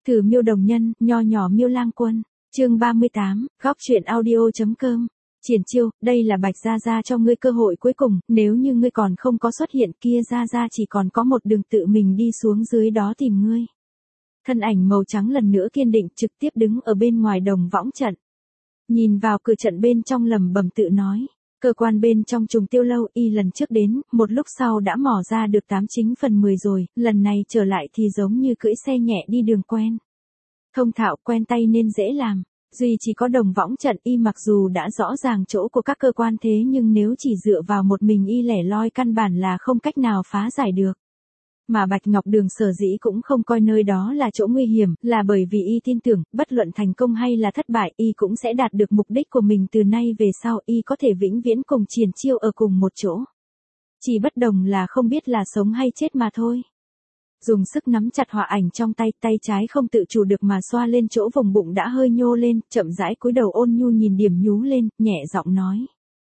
Từ Miêu Đồng Nhân, nho nhỏ Miêu Lang Quân, chương 38, góc truyện audio.com. Triển Chiêu, đây là Bạch Gia Gia cho ngươi cơ hội cuối cùng, nếu như ngươi còn không có xuất hiện kia Gia Gia chỉ còn có một đường tự mình đi xuống dưới đó tìm ngươi. Thân ảnh màu trắng lần nữa kiên định trực tiếp đứng ở bên ngoài đồng võng trận. Nhìn vào cửa trận bên trong lẩm bẩm tự nói. Cơ quan bên trong Trùng Tiêu Lâu y lần trước đến, một lúc sau đã mò ra được 89/10 rồi, lần này trở lại thì giống như cưỡi xe nhẹ đi đường quen. Thông thạo quen tay nên dễ làm, duy chỉ có đồng võng trận y mặc dù đã rõ ràng chỗ của các cơ quan thế nhưng nếu chỉ dựa vào một mình y lẻ loi căn bản là không cách nào phá giải được. Mà Bạch Ngọc Đường sở dĩ cũng không coi nơi đó là chỗ nguy hiểm, là bởi vì y tin tưởng, bất luận thành công hay là thất bại, y cũng sẽ đạt được mục đích của mình từ nay về sau, y có thể vĩnh viễn cùng Triển Chiêu ở cùng một chỗ. Chỉ bất đồng là không biết là sống hay chết mà thôi. Dùng sức nắm chặt họa ảnh trong tay, tay trái không tự chủ được mà xoa lên chỗ vùng bụng đã hơi nhô lên, chậm rãi cúi đầu ôn nhu nhìn điểm nhú lên, nhẹ giọng nói.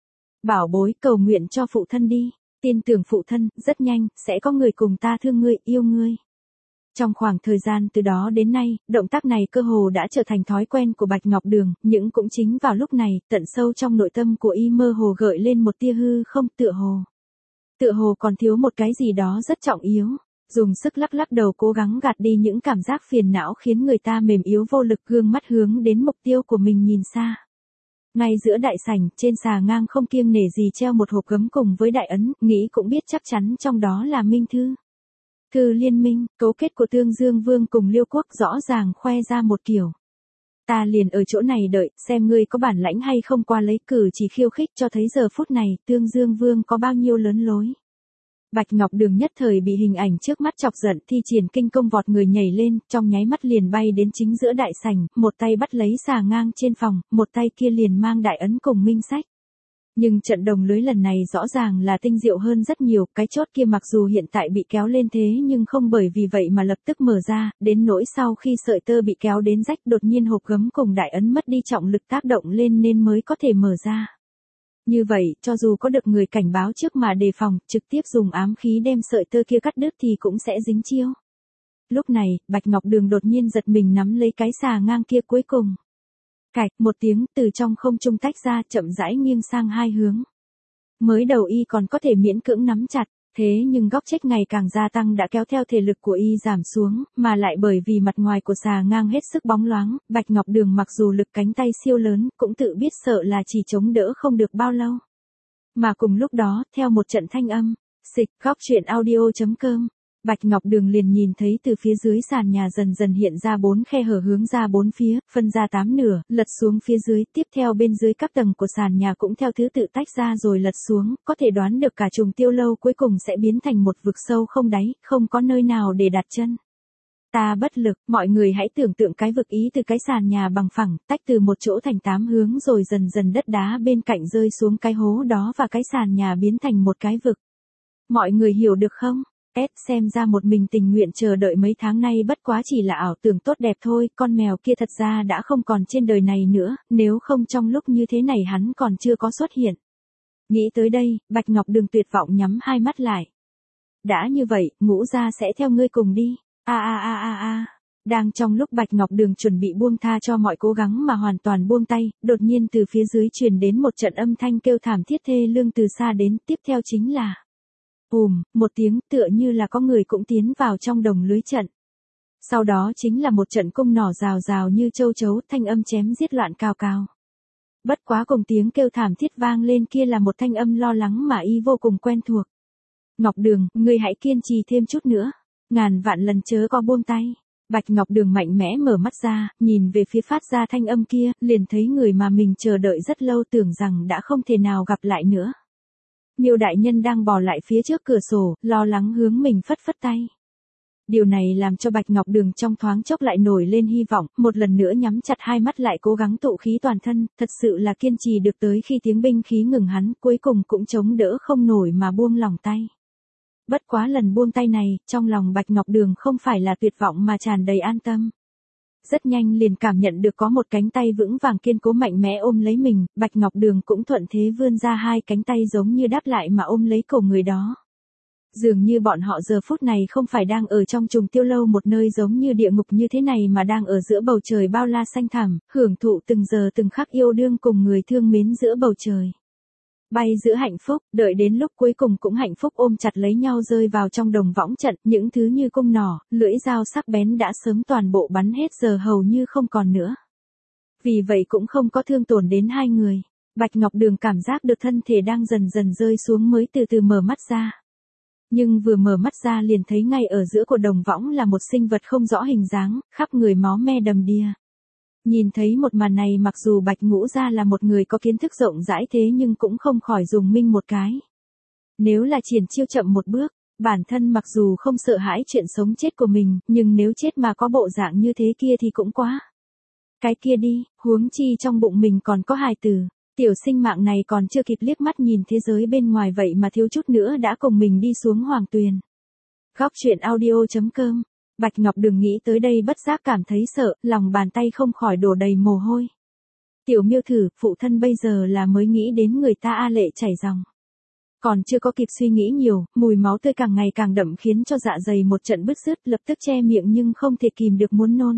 Bảo bối, cầu nguyện cho phụ thân đi. Tin tưởng phụ thân, rất nhanh, sẽ có người cùng ta thương ngươi, yêu ngươi. Trong khoảng thời gian từ đó đến nay, động tác này cơ hồ đã trở thành thói quen của Bạch Ngọc Đường, nhưng cũng chính vào lúc này, tận sâu trong nội tâm của y mơ hồ gợi lên một tia hư không tựa hồ. Tựa hồ còn thiếu một cái gì đó rất trọng yếu, dùng sức lắc lắc đầu cố gắng gạt đi những cảm giác phiền não khiến người ta mềm yếu vô lực gương mắt hướng đến mục tiêu của mình nhìn xa. Ngay giữa đại sảnh, trên xà ngang không kiêng nể gì treo một hộp gấm cùng với đại ấn, nghĩ cũng biết chắc chắn trong đó là minh thư. Thư liên minh, cấu kết của Tương Dương Vương cùng Liêu Quốc rõ ràng khoe ra một kiểu. Ta liền ở chỗ này đợi, xem ngươi có bản lãnh hay không qua lấy cử chỉ khiêu khích cho thấy giờ phút này, Tương Dương Vương có bao nhiêu lớn lối. Bạch Ngọc Đường nhất thời bị hình ảnh trước mắt chọc giận thi triển kinh công vọt người nhảy lên, trong nháy mắt liền bay đến chính giữa đại sảnh, một tay bắt lấy xà ngang trên phòng, một tay kia liền mang đại ấn cùng minh sách. Nhưng trận đồng lưới lần này rõ ràng là tinh diệu hơn rất nhiều, cái chốt kia mặc dù hiện tại bị kéo lên thế nhưng không bởi vì vậy mà lập tức mở ra, đến nỗi sau khi sợi tơ bị kéo đến rách đột nhiên hộp gấm cùng đại ấn mất đi trọng lực tác động lên nên mới có thể mở ra. Như vậy, cho dù có được người cảnh báo trước mà đề phòng, trực tiếp dùng ám khí đem sợi tơ kia cắt đứt thì cũng sẽ dính chiêu. Lúc này, Bạch Ngọc Đường đột nhiên giật mình nắm lấy cái xà ngang kia cuối cùng. Cạch, một tiếng, từ trong không trung tách ra chậm rãi nghiêng sang hai hướng. Mới đầu y còn có thể miễn cưỡng nắm chặt, thế nhưng góc chết ngày càng gia tăng đã kéo theo thể lực của y giảm xuống, mà lại bởi vì mặt ngoài của xà ngang hết sức bóng loáng, Bạch Ngọc Đường mặc dù lực cánh tay siêu lớn, cũng tự biết sợ là chỉ chống đỡ không được bao lâu. Mà cùng lúc đó, theo một trận thanh âm, xịch, góc truyện audio.com, Bạch Ngọc Đường liền nhìn thấy từ phía dưới sàn nhà dần dần hiện ra 4 khe hở hướng ra 4 phía, phân ra 8 nửa, lật xuống phía dưới, tiếp theo bên dưới các tầng của sàn nhà cũng theo thứ tự tách ra rồi lật xuống, có thể đoán được cả Trùng Tiêu Lâu cuối cùng sẽ biến thành một vực sâu không đáy, không có nơi nào để đặt chân. Ta bất lực, mọi người hãy tưởng tượng cái vực ý từ cái sàn nhà bằng phẳng, tách từ một chỗ thành 8 hướng rồi dần dần đất đá bên cạnh rơi xuống cái hố đó và cái sàn nhà biến thành một cái vực. Mọi người hiểu được không? Xem ra một mình tình nguyện chờ đợi mấy tháng nay bất quá chỉ là ảo tưởng tốt đẹp thôi, con mèo kia thật ra đã không còn trên đời này nữa, nếu không trong lúc như thế này hắn còn chưa có xuất hiện. Nghĩ tới đây, Bạch Ngọc Đường tuyệt vọng nhắm hai mắt lại. Đã như vậy, Ngũ gia sẽ theo ngươi cùng đi. Đang trong lúc Bạch Ngọc Đường chuẩn bị buông tha cho mọi cố gắng mà hoàn toàn buông tay, đột nhiên từ phía dưới truyền đến một trận âm thanh kêu thảm thiết thê lương từ xa đến, tiếp theo chính là một tiếng tựa như là có người cũng tiến vào trong đồng lưới trận. Sau đó chính là một trận cung nỏ rào rào như châu chấu, thanh âm chém giết loạn cào cào. Bất quá cùng tiếng kêu thảm thiết vang lên kia là một thanh âm lo lắng mà y vô cùng quen thuộc. Ngọc Đường, ngươi hãy kiên trì thêm chút nữa, ngàn vạn lần chớ có buông tay. Bạch Ngọc Đường mạnh mẽ mở mắt ra, nhìn về phía phát ra thanh âm kia, liền thấy người mà mình chờ đợi rất lâu tưởng rằng đã không thể nào gặp lại nữa. Miêu đại nhân đang bò lại phía trước cửa sổ, lo lắng hướng mình phất phất tay. Điều này làm cho Bạch Ngọc Đường trong thoáng chốc lại nổi lên hy vọng, một lần nữa nhắm chặt hai mắt lại cố gắng tụ khí toàn thân, thật sự là kiên trì được tới khi tiếng binh khí ngừng hắn, cuối cùng cũng chống đỡ không nổi mà buông lỏng tay. Bất quá lần buông tay này, trong lòng Bạch Ngọc Đường không phải là tuyệt vọng mà tràn đầy an tâm. Rất nhanh liền cảm nhận được có một cánh tay vững vàng kiên cố mạnh mẽ ôm lấy mình, Bạch Ngọc Đường cũng thuận thế vươn ra hai cánh tay giống như đáp lại mà ôm lấy cổ người đó. Dường như bọn họ giờ phút này không phải đang ở trong trùng tiêu lâu một nơi giống như địa ngục như thế này mà đang ở giữa bầu trời bao la xanh thẳm, hưởng thụ từng giờ từng khắc yêu đương cùng người thương mến giữa bầu trời. Bay giữa hạnh phúc, đợi đến lúc cuối cùng cũng hạnh phúc ôm chặt lấy nhau rơi vào trong đồng võng trận, những thứ như cung nỏ, lưỡi dao sắc bén đã sớm toàn bộ bắn hết giờ hầu như không còn nữa. Vì vậy cũng không có thương tổn đến hai người. Bạch Ngọc Đường cảm giác được thân thể đang dần dần rơi xuống mới từ từ mở mắt ra. Nhưng vừa mở mắt ra liền thấy ngay ở giữa của đồng võng là một sinh vật không rõ hình dáng, khắp người máu me đầm đìa. Nhìn thấy một màn này mặc dù Bạch Ngũ Gia là một người có kiến thức rộng rãi thế nhưng cũng không khỏi dùng mình một cái. Nếu là Triển Chiêu chậm một bước, bản thân mặc dù không sợ hãi chuyện sống chết của mình, nhưng nếu chết mà có bộ dạng như thế kia thì cũng quá. Cái kia đi, huống chi trong bụng mình còn có hài tử. Tiểu sinh mạng này còn chưa kịp liếc mắt nhìn thế giới bên ngoài vậy mà thiếu chút nữa đã cùng mình đi xuống hoàng tuyền. Góc truyện audio.com. Bạch Ngọc Đường nghĩ tới đây bất giác cảm thấy sợ, lòng bàn tay không khỏi đổ đầy mồ hôi. Tiểu Miêu thử, phụ thân bây giờ là mới nghĩ đến người ta a lệ chảy ròng. Còn chưa có kịp suy nghĩ nhiều, mùi máu tươi càng ngày càng đậm khiến cho dạ dày một trận bứt rứt, lập tức che miệng nhưng không thể kìm được muốn nôn.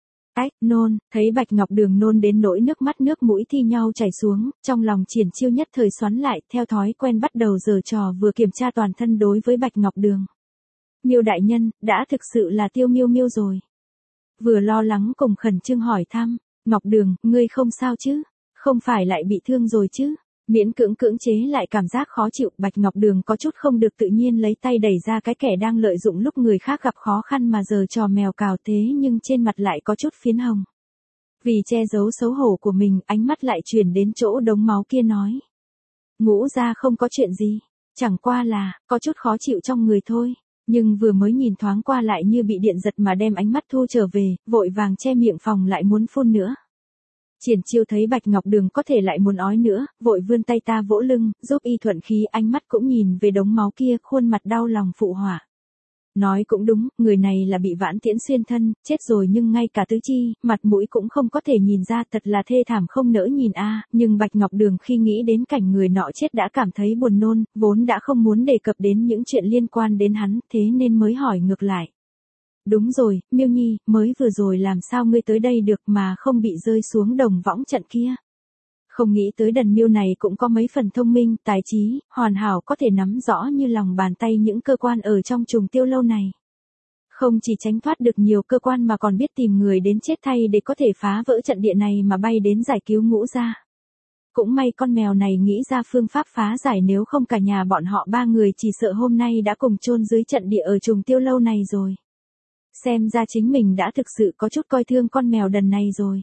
Nôn, thấy Bạch Ngọc Đường nôn đến nỗi nước mắt nước mũi thi nhau chảy xuống, trong lòng Triển Chiêu nhất thời xoắn lại, theo thói quen bắt đầu giở trò vừa kiểm tra toàn thân đối với Bạch Ngọc Đường. Miêu đại nhân, đã thực sự là Tiêu Miêu Miêu rồi. Vừa lo lắng cùng khẩn trương hỏi thăm, Ngọc Đường, ngươi không sao chứ? Không phải lại bị thương rồi chứ? Miễn cưỡng chế lại cảm giác khó chịu, Bạch Ngọc Đường có chút không được tự nhiên lấy tay đẩy ra cái kẻ đang lợi dụng lúc người khác gặp khó khăn mà giở trò mèo cào thế nhưng trên mặt lại có chút phiến hồng. Vì che giấu xấu hổ của mình, ánh mắt lại chuyển đến chỗ đống máu kia nói. Ngũ gia không có chuyện gì, chẳng qua là, có chút khó chịu trong người thôi. Nhưng vừa mới nhìn thoáng qua lại như bị điện giật mà đem ánh mắt thu trở về, vội vàng che miệng phòng lại muốn phun nữa. Triển Chiêu thấy Bạch Ngọc Đường có thể lại muốn ói nữa, vội vươn tay ta vỗ lưng, giúp y thuận khí, ánh mắt cũng nhìn về đống máu kia, khuôn mặt đau lòng phụ họa. Nói cũng đúng, người này là bị Vãn Tiễn xuyên thân, chết rồi nhưng ngay cả tứ chi, mặt mũi cũng không có thể nhìn ra, thật là thê thảm không nỡ nhìn a. Nhưng Bạch Ngọc Đường khi nghĩ đến cảnh người nọ chết đã cảm thấy buồn nôn, vốn đã không muốn đề cập đến những chuyện liên quan đến hắn, thế nên mới hỏi ngược lại. Đúng rồi, Miêu Nhi, mới vừa rồi làm sao ngươi tới đây được mà không bị rơi xuống đồng võng trận kia? Không nghĩ tới Đần Miêu này cũng có mấy phần thông minh, tài trí, hoàn hảo có thể nắm rõ như lòng bàn tay những cơ quan ở trong trùng tiêu lâu này. Không chỉ tránh thoát được nhiều cơ quan mà còn biết tìm người đến chết thay để có thể phá vỡ trận địa này mà bay đến giải cứu Ngũ gia. Cũng may con mèo này nghĩ ra phương pháp phá giải, nếu không cả nhà bọn họ ba người chỉ sợ hôm nay đã cùng chôn dưới trận địa ở trùng tiêu lâu này rồi. Xem ra chính mình đã thực sự có chút coi thương con mèo đần này rồi.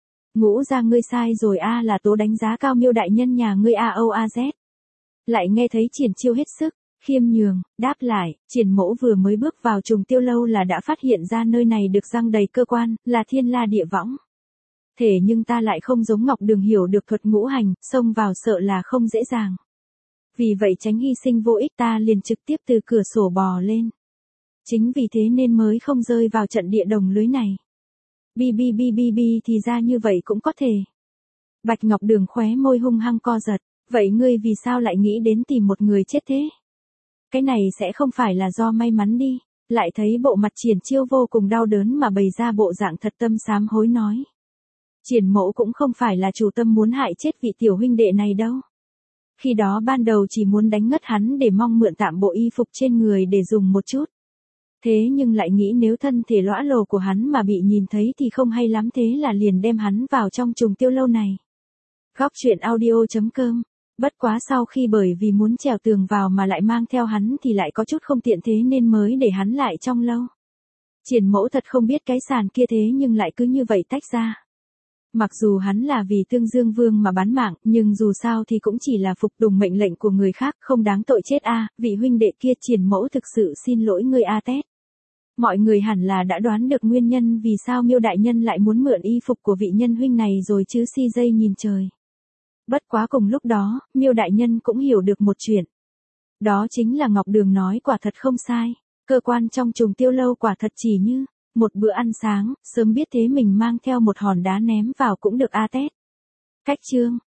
Ngũ gia ngươi sai rồi a, là tố đánh giá cao Miêu đại nhân nhà ngươi AOAZ. Lại nghe thấy Triển Chiêu hết sức khiêm nhường, đáp lại, Triển mẫu vừa mới bước vào trùng tiêu lâu là đã phát hiện ra nơi này được răng đầy cơ quan, là thiên la địa võng. Thế nhưng ta lại không giống Ngọc Đường hiểu được thuật ngũ hành, xông vào sợ là không dễ dàng. Vì vậy tránh hy sinh vô ích ta liền trực tiếp từ cửa sổ bò lên. Chính vì thế nên mới không rơi vào trận địa đồng lưới này. Bi thì ra như vậy cũng có thể. Bạch Ngọc Đường khóe môi hung hăng co giật. Vậy ngươi vì sao lại nghĩ đến tìm một người chết thế? Cái này sẽ không phải là do may mắn đi. Lại thấy bộ mặt Triển Chiêu vô cùng đau đớn mà bày ra bộ dạng thật tâm sám hối nói. Triển mẫu cũng không phải là chủ tâm muốn hại chết vị tiểu huynh đệ này đâu. Khi đó ban đầu chỉ muốn đánh ngất hắn để mong mượn tạm bộ y phục trên người để dùng một chút. Thế nhưng lại nghĩ nếu thân thể lõa lồ của hắn mà bị nhìn thấy thì không hay lắm, thế là liền đem hắn vào trong trùng tiêu lâu này. Góc truyện audio.com. Bất quá sau khi bởi vì muốn trèo tường vào mà lại mang theo hắn thì lại có chút không tiện, thế nên mới để hắn lại trong lâu. Triển mẫu thật không biết cái sàn kia thế nhưng lại cứ như vậy tách ra. Mặc dù hắn là vì Tương Dương Vương mà bán mạng, nhưng dù sao thì cũng chỉ là phục tùng mệnh lệnh của người khác, không đáng tội chết a. Vị huynh đệ kia, Triển mẫu thực sự xin lỗi ngươi a Tét. Mọi người hẳn là đã đoán được nguyên nhân vì sao Miêu đại nhân lại muốn mượn y phục của vị nhân huynh này rồi chứ, si dây nhìn trời. Bất quá cùng lúc đó, Miêu đại nhân cũng hiểu được một chuyện. Đó chính là Ngọc Đường nói quả thật không sai, cơ quan trong trùng tiêu lâu quả thật chỉ như một bữa ăn sáng, sớm biết thế mình mang theo một hòn đá ném vào cũng được a Tét. Cách chương